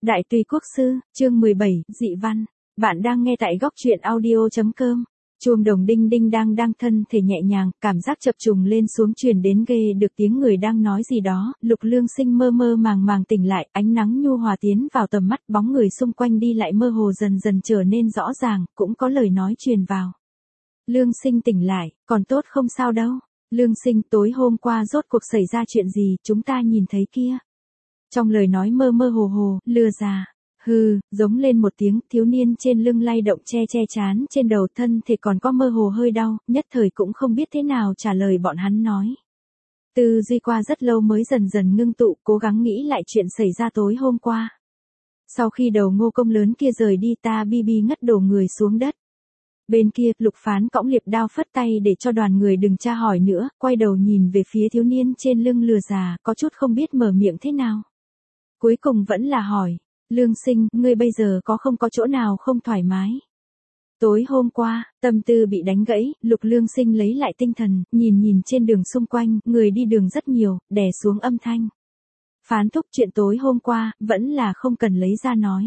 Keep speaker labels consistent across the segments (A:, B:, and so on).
A: Đại Tùy Quốc Sư, chương 17, dị văn. Bạn đang nghe tại góc truyện audio.com. Chuông đồng đinh đinh đang thân thể nhẹ nhàng, cảm giác chập trùng lên xuống truyền đến ghê được tiếng người đang nói gì đó. Lục Lương Sinh mơ màng tỉnh lại, ánh nắng nhu hòa tiến vào tầm mắt, bóng người xung quanh đi lại mơ hồ dần trở nên rõ ràng, cũng có lời nói truyền vào. Lương Sinh tỉnh lại, còn tốt không sao đâu. Lương Sinh, tối hôm qua rốt cuộc xảy ra chuyện gì, chúng ta nhìn thấy kia. Trong lời nói mơ hồ, lừa già. Hừ, giống lên một tiếng, thiếu niên trên lưng lay động che chán trên đầu, thân thể còn có mơ hồ hơi đau, nhất thời cũng không biết thế nào trả lời bọn hắn nói. Tư duy qua rất lâu mới dần ngưng tụ, cố gắng nghĩ lại chuyện xảy ra tối hôm qua. Sau khi đầu Ngô công lớn kia rời đi, ta bi ngất đổ người xuống đất. Bên kia, Lục Phán cõng liệp đao phất tay để cho đoàn người đừng tra hỏi nữa, quay đầu nhìn về phía thiếu niên trên lưng lừa già, có chút không biết mở miệng thế nào. Cuối cùng vẫn là hỏi, Lương Sinh, ngươi bây giờ không có chỗ nào không thoải mái. Tối hôm qua, tâm tư bị đánh gãy, Lục Lương Sinh lấy lại tinh thần, nhìn trên đường xung quanh, người đi đường rất nhiều, đè xuống âm thanh. Phán thúc, chuyện tối hôm qua, vẫn là không cần lấy ra nói.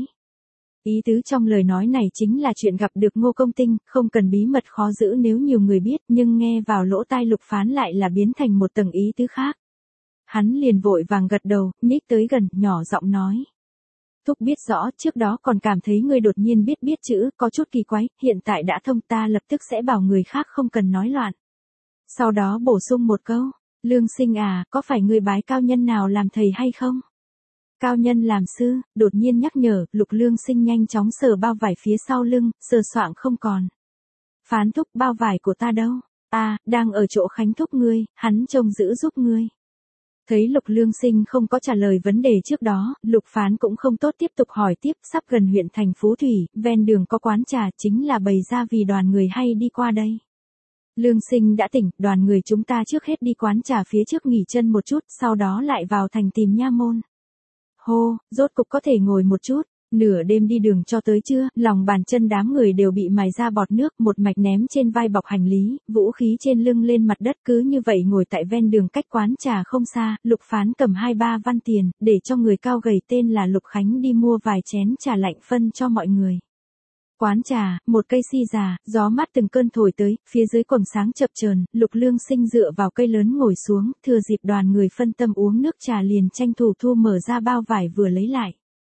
A: Ý tứ trong lời nói này chính là chuyện gặp được Ngô Công Tinh, không cần bí mật khó giữ nếu nhiều người biết, nhưng nghe vào lỗ tai Lục Phán lại là biến thành một tầng ý tứ khác. Hắn liền vội vàng gật đầu, nhích tới gần, nhỏ giọng nói. Thúc biết rõ, trước đó còn cảm thấy ngươi đột nhiên biết chữ, có chút kỳ quái, hiện tại đã thông, ta lập tức sẽ bảo người khác không cần nói loạn. Sau đó bổ sung một câu, Lương Sinh à, có phải ngươi bái cao nhân nào làm thầy hay không? Cao nhân làm sư, đột nhiên nhắc nhở, Lục Lương Sinh nhanh chóng sờ bao vải phía sau lưng, sờ soạng không còn. Phán thúc, bao vải của ta đâu? Đang ở chỗ Khánh thúc ngươi, hắn trông giữ giúp ngươi. Thấy Lục Lương Sinh không có trả lời vấn đề trước đó, Lục Phán cũng không tốt tiếp tục hỏi tiếp, sắp gần huyện thành Phú Thủy, ven đường có quán trà, chính là bày ra vì đoàn người hay đi qua đây. Lương Sinh đã tỉnh, đoàn người chúng ta trước hết đi quán trà phía trước nghỉ chân một chút, sau đó lại vào thành tìm nha môn. Hô, rốt cục có thể ngồi một chút. Nửa đêm đi đường cho tới trưa, lòng bàn chân đám người đều bị mài ra bọt nước, một mạch ném trên vai bọc hành lý, vũ khí trên lưng lên mặt đất, cứ như vậy ngồi tại ven đường cách quán trà không xa. Lục Phán cầm 2-3 văn tiền, để cho người cao gầy tên là Lục Khánh đi mua vài chén trà lạnh phân cho mọi người. Quán trà, một cây si già, gió mát từng cơn thổi tới, phía dưới quầng sáng chập chờn, Lục Lương Sinh dựa vào cây lớn ngồi xuống, thừa dịp đoàn người phân tâm uống nước trà liền tranh thủ thu mở ra bao vải vừa lấy lại.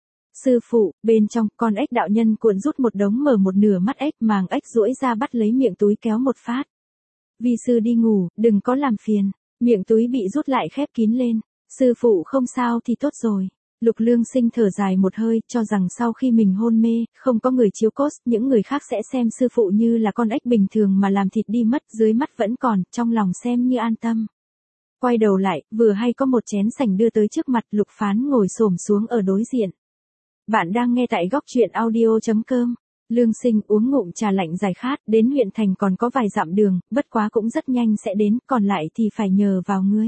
A: Sư phụ, bên trong, con ếch đạo nhân cuộn rút một đống, mở một nửa mắt ếch, màng ếch duỗi ra bắt lấy miệng túi kéo một phát. Vi sư đi ngủ, đừng có làm phiền. Miệng túi bị rút lại khép kín lên. Sư phụ không sao thì tốt rồi. Lục Lương Sinh thở dài một hơi, cho rằng sau khi mình hôn mê, không có người chiếu cố, những người khác sẽ xem sư phụ như là con ếch bình thường mà làm thịt đi mất, dưới mắt vẫn còn, trong lòng xem như an tâm. Quay đầu lại, vừa hay có một chén sành đưa tới trước mặt, Lục Phán ngồi xổm xuống ở đối diện. Bạn đang nghe tại góc truyện audio.com. Lương Sinh uống ngụm trà lạnh giải khát, đến huyện thành còn có vài dặm đường, bất quá cũng rất nhanh sẽ đến, còn lại thì phải nhờ vào ngươi.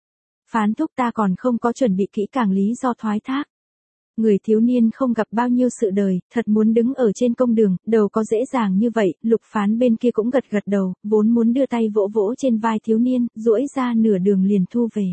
A: Phán thúc, ta còn không có chuẩn bị kỹ càng lý do thoái thác. Người thiếu niên không gặp bao nhiêu sự đời, thật muốn đứng ở trên công đường, đâu có dễ dàng như vậy. Lục Phán bên kia cũng gật đầu, vốn muốn đưa tay vỗ trên vai thiếu niên, duỗi ra nửa đường liền thu về.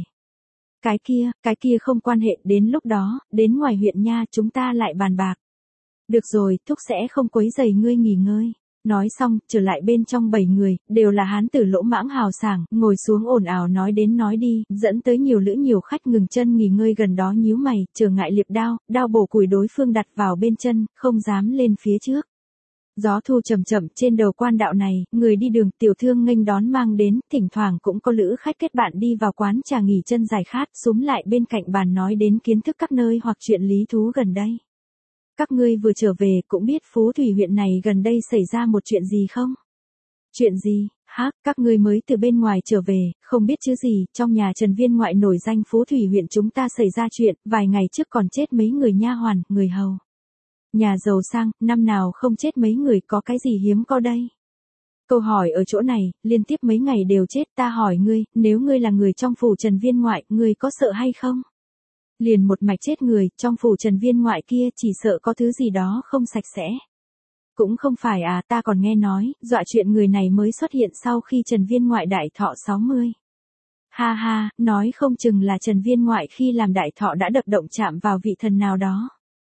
A: Cái kia không quan hệ, đến lúc đó, đến ngoài huyện nha chúng ta lại bàn bạc. Được rồi, thúc sẽ không quấy rầy ngươi nghỉ ngơi. Nói xong, trở lại bên trong 7 người, đều là hán tử lỗ mãng hào sảng, ngồi xuống ồn ào nói đến nói đi, dẫn tới nhiều khách ngừng chân nghỉ ngơi gần đó nhíu mày, trở ngại liệp đao bổ củi đối phương đặt vào bên chân, không dám lên phía trước. Gió thu chậm trên đầu quan đạo này, người đi đường tiểu thương nghênh đón mang đến, thỉnh thoảng cũng có lữ khách kết bạn đi vào quán trà nghỉ chân giải khát, xúm lại bên cạnh bàn nói đến kiến thức các nơi hoặc chuyện lý thú gần đây. Các ngươi vừa trở về cũng biết Phú Thủy huyện này gần đây xảy ra một chuyện gì không? Chuyện gì? Các ngươi mới từ bên ngoài trở về, không biết chứ gì, trong nhà Trần Viên ngoại nổi danh Phú Thủy huyện chúng ta xảy ra chuyện, vài ngày trước còn chết mấy người nha hoàn, người hầu. Nhà giàu sang, năm nào không chết mấy người, có cái gì hiếm có đây? Câu hỏi ở chỗ này, liên tiếp mấy ngày đều chết, ta hỏi ngươi, nếu ngươi là người trong phủ Trần Viên ngoại, ngươi có sợ hay không? Liền một mạch chết người, trong phủ Trần Viên ngoại kia chỉ sợ có thứ gì đó không sạch sẽ. Cũng không phải ta còn nghe nói, dọa chuyện người này mới xuất hiện sau khi Trần Viên ngoại đại thọ 60. Ha, nói không chừng là Trần Viên ngoại khi làm đại thọ đã đập động chạm vào vị thần nào đó.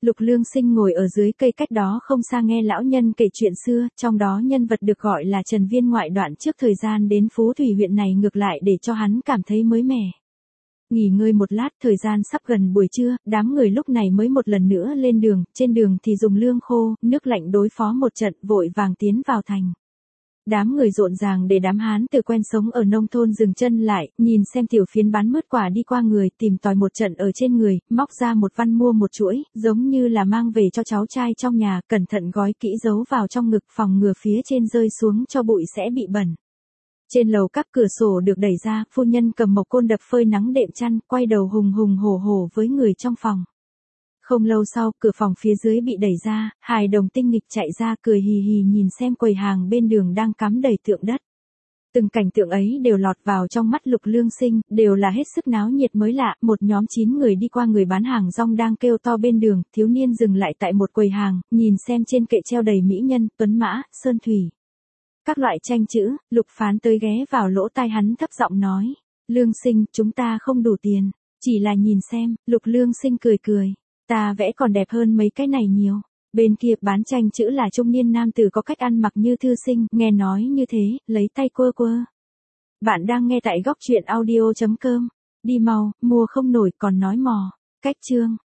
A: Lục Lương Sinh ngồi ở dưới cây cách đó không xa nghe lão nhân kể chuyện xưa, trong đó nhân vật được gọi là Trần Viên ngoại đoạn trước thời gian đến Phú Thủy huyện này ngược lại để cho hắn cảm thấy mới mẻ. Nghỉ ngơi một lát, thời gian sắp gần buổi trưa, đám người lúc này mới một lần nữa lên đường, trên đường thì dùng lương khô, nước lạnh đối phó một trận, vội vàng tiến vào thành. Đám người rộn ràng để đám Hán từ quen sống ở nông thôn dừng chân lại, nhìn xem tiểu phiến bán mứt quả đi qua người, tìm tòi một trận ở trên người, móc ra một văn mua một chuỗi, giống như là mang về cho cháu trai trong nhà, cẩn thận gói kỹ giấu vào trong ngực, phòng ngừa phía trên rơi xuống cho bụi sẽ bị bẩn. Trên lầu các cửa sổ được đẩy ra, phu nhân cầm mộc côn đập phơi nắng đệm chăn, quay đầu hùng hùng hổ hổ với người trong phòng. Không lâu sau, cửa phòng phía dưới bị đẩy ra, hài đồng tinh nghịch chạy ra cười hì hì nhìn xem quầy hàng bên đường đang cắm đầy tượng đất. Từng cảnh tượng ấy đều lọt vào trong mắt Lục Lương Sinh, đều là hết sức náo nhiệt mới lạ, một nhóm 9 người đi qua người bán hàng rong đang kêu to bên đường, thiếu niên dừng lại tại một quầy hàng, nhìn xem trên kệ treo đầy mỹ nhân, tuấn mã, sơn thủy. Các loại tranh chữ, Lục Phán tới ghé vào lỗ tai hắn thấp giọng nói, Lương Sinh, chúng ta không đủ tiền, chỉ là nhìn xem, Lục Lương Sinh cười cười. Ta vẽ còn đẹp hơn mấy cái này nhiều. Bên kia bán tranh chữ là trung niên nam tử có cách ăn mặc như thư sinh, nghe nói như thế, lấy tay quơ quơ. Bạn đang nghe tại góc truyện audio.com. Đi mau, mua không nổi còn nói mò. Cách chương.